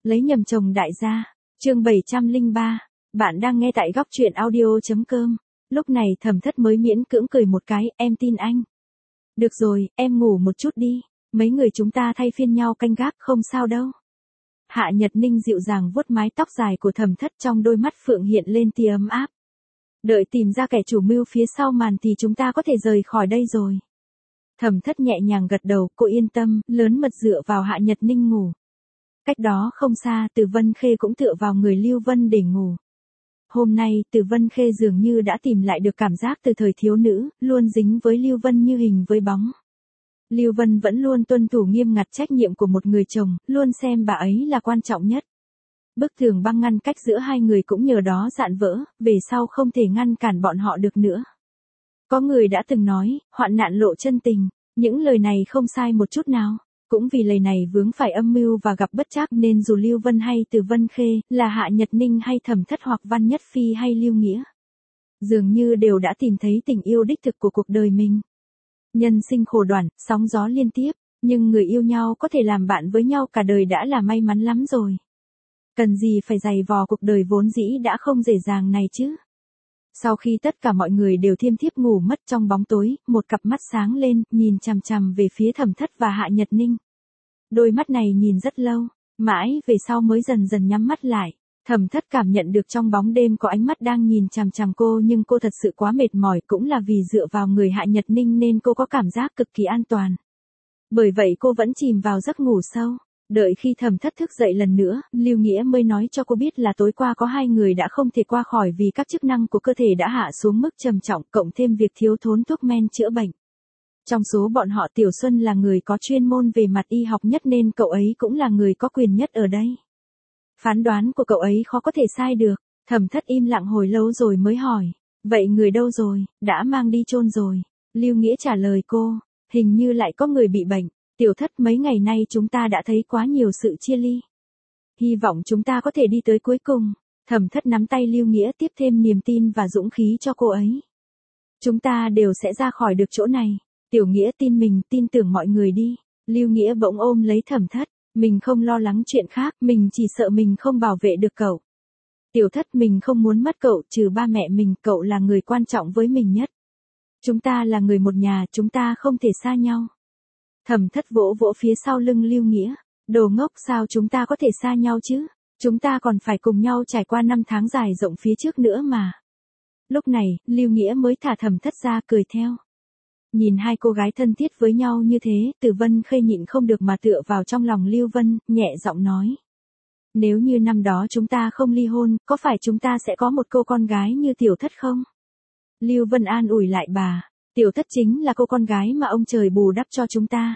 Lấy nhầm chồng đại gia. Chương 703. Bạn đang nghe tại góc truyện audio.com. Lúc này Thẩm Thất mới miễn cưỡng cười một cái, em tin anh. Được rồi, em ngủ một chút đi. Mấy người chúng ta thay phiên nhau canh gác không sao đâu. Hạ Nhật Ninh dịu dàng vuốt mái tóc dài của Thẩm Thất, trong đôi mắt phượng hiện lên tia ấm áp. Đợi tìm ra kẻ chủ mưu phía sau màn thì chúng ta có thể rời khỏi đây rồi. Thẩm Thất nhẹ nhàng gật đầu, cô yên tâm, lớn mật dựa vào Hạ Nhật Ninh ngủ. Cách đó không xa, Từ Vân Khê cũng tựa vào người Lưu Vân để ngủ. Hôm nay, Từ Vân Khê dường như đã tìm lại được cảm giác từ thời thiếu nữ, luôn dính với Lưu Vân như hình với bóng. Lưu Vân vẫn luôn tuân thủ nghiêm ngặt trách nhiệm của một người chồng, luôn xem bà ấy là quan trọng nhất. Bức tường băng ngăn cách giữa hai người cũng nhờ đó dạn vỡ, về sau không thể ngăn cản bọn họ được nữa. Có người đã từng nói, hoạn nạn lộ chân tình, những lời này không sai một chút nào. Cũng vì lời này vướng phải âm mưu và gặp bất trắc nên dù Lưu Vân hay Từ Vân Khê, là Hạ Nhật Ninh hay Thẩm Thất hoặc Văn Nhất Phi hay Lưu Nghĩa, dường như đều đã tìm thấy tình yêu đích thực của cuộc đời mình. Nhân sinh khổ đoản, sóng gió liên tiếp, nhưng người yêu nhau có thể làm bạn với nhau cả đời đã là may mắn lắm rồi. Cần gì phải dày vò cuộc đời vốn dĩ đã không dễ dàng này chứ. Sau khi tất cả mọi người đều thiêm thiếp ngủ mất trong bóng tối, một cặp mắt sáng lên, nhìn chằm chằm về phía Thẩm Thất và Hạ Nhật Ninh. Đôi mắt này nhìn rất lâu, mãi về sau mới dần dần nhắm mắt lại. Thẩm Thất cảm nhận được trong bóng đêm có ánh mắt đang nhìn chằm chằm cô, nhưng cô thật sự quá mệt mỏi, cũng là vì dựa vào người Hạ Nhật Ninh nên cô có cảm giác cực kỳ an toàn. Bởi vậy cô vẫn chìm vào giấc ngủ sâu. Đợi khi Thẩm Thất thức dậy lần nữa, Lưu Nghĩa mới nói cho cô biết là tối qua có hai người đã không thể qua khỏi vì các chức năng của cơ thể đã hạ xuống mức trầm trọng, cộng thêm việc thiếu thốn thuốc men chữa bệnh. Trong số bọn họ Tiểu Xuân là người có chuyên môn về mặt y học nhất nên cậu ấy cũng là người có quyền nhất ở đây. Phán đoán của cậu ấy khó có thể sai được. Thẩm Thất im lặng hồi lâu rồi mới hỏi, vậy người đâu rồi, đã mang đi chôn rồi. Lưu Nghĩa trả lời cô, hình như lại có người bị bệnh. Tiểu Thất, mấy ngày nay chúng ta đã thấy quá nhiều sự chia ly. Hy vọng chúng ta có thể đi tới cuối cùng. Thẩm Thất nắm tay Lưu Nghĩa tiếp thêm niềm tin và dũng khí cho cô ấy. Chúng ta đều sẽ ra khỏi được chỗ này. Tiểu Nghĩa tin mình, tin tưởng mọi người đi. Lưu Nghĩa bỗng ôm lấy Thẩm Thất. Mình không lo lắng chuyện khác, mình chỉ sợ mình không bảo vệ được cậu. Tiểu Thất, mình không muốn mất cậu, trừ ba mẹ mình, cậu là người quan trọng với mình nhất. Chúng ta là người một nhà, chúng ta không thể xa nhau. Thẩm Thất vỗ vỗ phía sau lưng Lưu Nghĩa. Đồ ngốc, sao chúng ta có thể xa nhau chứ? Chúng ta còn phải cùng nhau trải qua 5 tháng dài rộng phía trước nữa mà. Lúc này, Lưu Nghĩa mới thả Thẩm Thất ra cười theo. Nhìn hai cô gái thân thiết với nhau như thế, Từ Vân Khê nhịn không được mà tựa vào trong lòng Lưu Vân, nhẹ giọng nói. Nếu như năm đó chúng ta không ly hôn, có phải chúng ta sẽ có một cô con gái như Tiểu Thất không? Lưu Vân an ủi lại bà. Tiểu Thất chính là cô con gái mà ông trời bù đắp cho chúng ta.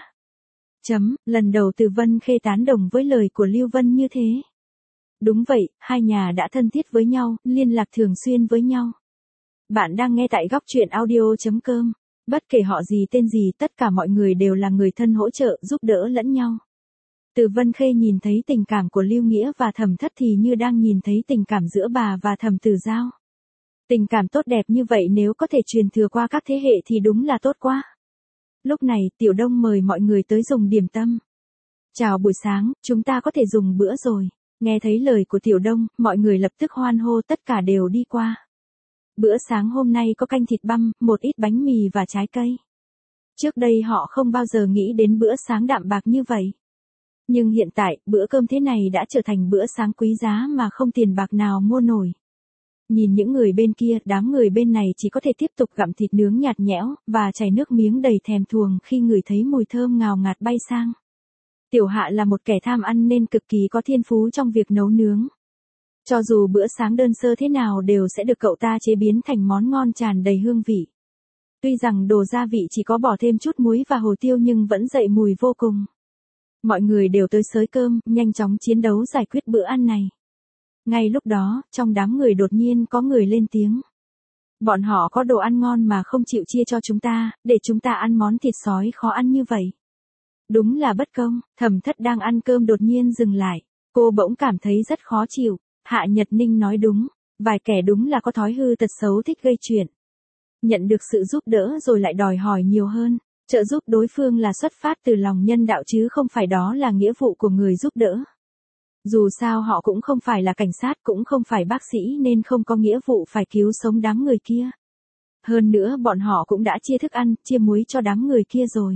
Lần đầu Từ Vân Khê tán đồng với lời của Lưu Vân như thế. Đúng vậy, hai nhà đã thân thiết với nhau, liên lạc thường xuyên với nhau. Bạn đang nghe tại góc truyện audio.com. Bất kể họ gì tên gì, tất cả mọi người đều là người thân hỗ trợ, giúp đỡ lẫn nhau. Từ Vân Khê nhìn thấy tình cảm của Lưu Nghĩa và Thẩm Thất thì như đang nhìn thấy tình cảm giữa bà và Thẩm Tử Giao. Tình cảm tốt đẹp như vậy nếu có thể truyền thừa qua các thế hệ thì đúng là tốt quá. Lúc này, Tiểu Đông mời mọi người tới dùng điểm tâm. Chào buổi sáng, chúng ta có thể dùng bữa rồi. Nghe thấy lời của Tiểu Đông, mọi người lập tức hoan hô, tất cả đều đi qua. Bữa sáng hôm nay có canh thịt băm, một ít bánh mì và trái cây. Trước đây họ không bao giờ nghĩ đến bữa sáng đạm bạc như vậy. Nhưng hiện tại, bữa cơm thế này đã trở thành bữa sáng quý giá mà không tiền bạc nào mua nổi. Nhìn những người bên kia, đám người bên này chỉ có thể tiếp tục gặm thịt nướng nhạt nhẽo, và chảy nước miếng đầy thèm thuồng khi ngửi thấy mùi thơm ngào ngạt bay sang. Tiểu Hạ là một kẻ tham ăn nên cực kỳ có thiên phú trong việc nấu nướng. Cho dù bữa sáng đơn sơ thế nào đều sẽ được cậu ta chế biến thành món ngon tràn đầy hương vị. Tuy rằng đồ gia vị chỉ có bỏ thêm chút muối và hồ tiêu nhưng vẫn dậy mùi vô cùng. Mọi người đều tới xới cơm, nhanh chóng chiến đấu giải quyết bữa ăn này. Ngay lúc đó, trong đám người đột nhiên có người lên tiếng. Bọn họ có đồ ăn ngon mà không chịu chia cho chúng ta, để chúng ta ăn món thịt sói khó ăn như vậy. Đúng là bất công. Thẩm Thất đang ăn cơm đột nhiên dừng lại. Cô bỗng cảm thấy rất khó chịu. Hạ Nhật Ninh nói đúng. Vài kẻ đúng là có thói hư tật xấu thích gây chuyện. Nhận được sự giúp đỡ rồi lại đòi hỏi nhiều hơn. Trợ giúp đối phương là xuất phát từ lòng nhân đạo chứ không phải đó là nghĩa vụ của người giúp đỡ. Dù sao họ cũng không phải là cảnh sát, cũng không phải bác sĩ nên không có nghĩa vụ phải cứu sống đám người kia. Hơn nữa bọn họ cũng đã chia thức ăn, chia muối cho đám người kia rồi.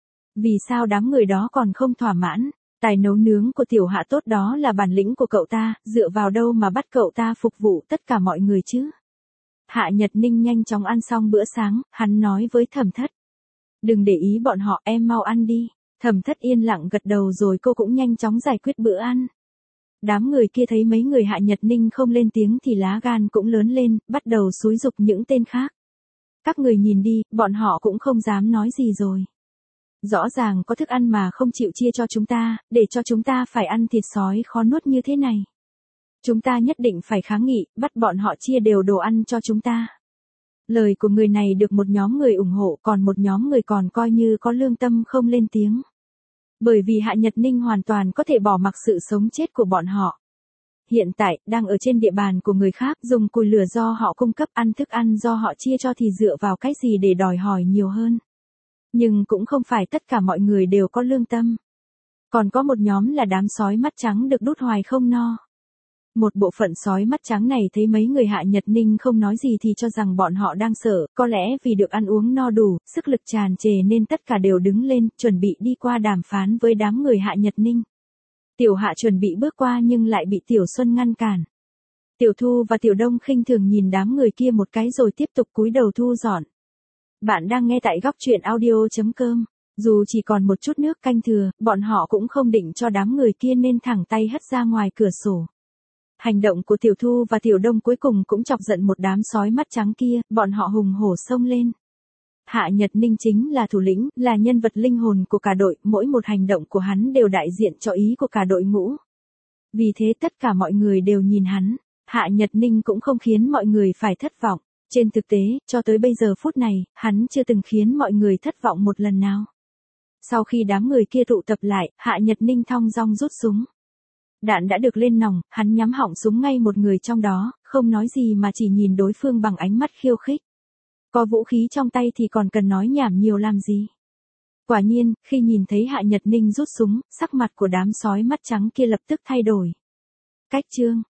Vì sao đám người đó còn không thỏa mãn? Tài nấu nướng của tiểu Hạ tốt đó là bản lĩnh của cậu ta, dựa vào đâu mà bắt cậu ta phục vụ tất cả mọi người chứ? Hạ Nhật Ninh nhanh chóng ăn xong bữa sáng, hắn nói với Thẩm Thất. Đừng để ý bọn họ, em mau ăn đi. Thẩm Thất yên lặng gật đầu rồi cô cũng nhanh chóng giải quyết bữa ăn. Đám người kia thấy mấy người Hạ Nhật Ninh không lên tiếng thì lá gan cũng lớn lên, bắt đầu xúi giục những tên khác. Các người nhìn đi, bọn họ cũng không dám nói gì rồi. Rõ ràng có thức ăn mà không chịu chia cho chúng ta, để cho chúng ta phải ăn thịt sói khó nuốt như thế này. Chúng ta nhất định phải kháng nghị, bắt bọn họ chia đều đồ ăn cho chúng ta. Lời của người này được một nhóm người ủng hộ, còn một nhóm người còn coi như có lương tâm không lên tiếng. Bởi vì Hạ Nhật Ninh hoàn toàn có thể bỏ mặc sự sống chết của bọn họ. Hiện tại, đang ở trên địa bàn của người khác, dùng củi lửa do họ cung cấp, ăn thức ăn do họ chia cho thì dựa vào cái gì để đòi hỏi nhiều hơn. Nhưng cũng không phải tất cả mọi người đều có lương tâm. Còn có một nhóm là đám sói mắt trắng được đút hoài không no. Một bộ phận sói mắt trắng này thấy mấy người Hạ Nhật Ninh không nói gì thì cho rằng bọn họ đang sợ, có lẽ vì được ăn uống no đủ, sức lực tràn trề nên tất cả đều đứng lên, chuẩn bị đi qua đàm phán với đám người Hạ Nhật Ninh. Tiểu Hạ chuẩn bị bước qua nhưng lại bị Tiểu Xuân ngăn cản. Tiểu Thu và Tiểu Đông khinh thường nhìn đám người kia một cái rồi tiếp tục cúi đầu thu dọn. Bạn đang nghe tại góc truyện audio.com. Dù chỉ còn một chút nước canh thừa, bọn họ cũng không định cho đám người kia nên thẳng tay hất ra ngoài cửa sổ. Hành động của Tiểu Thu và Tiểu Đông cuối cùng cũng chọc giận một đám sói mắt trắng kia, bọn họ hùng hổ xông lên. Hạ Nhật Ninh chính là thủ lĩnh, là nhân vật linh hồn của cả đội, mỗi một hành động của hắn đều đại diện cho ý của cả đội ngũ. Vì thế tất cả mọi người đều nhìn hắn, Hạ Nhật Ninh cũng không khiến mọi người phải thất vọng. Trên thực tế, cho tới bây giờ phút này, hắn chưa từng khiến mọi người thất vọng một lần nào. Sau khi đám người kia tụ tập lại, Hạ Nhật Ninh thong dong rút súng. Đạn đã được lên nòng, hắn nhắm họng súng ngay một người trong đó, không nói gì mà chỉ nhìn đối phương bằng ánh mắt khiêu khích. Có vũ khí trong tay thì còn cần nói nhảm nhiều làm gì. Quả nhiên, khi nhìn thấy Hạ Nhật Ninh rút súng, sắc mặt của đám sói mắt trắng kia lập tức thay đổi. Cách chương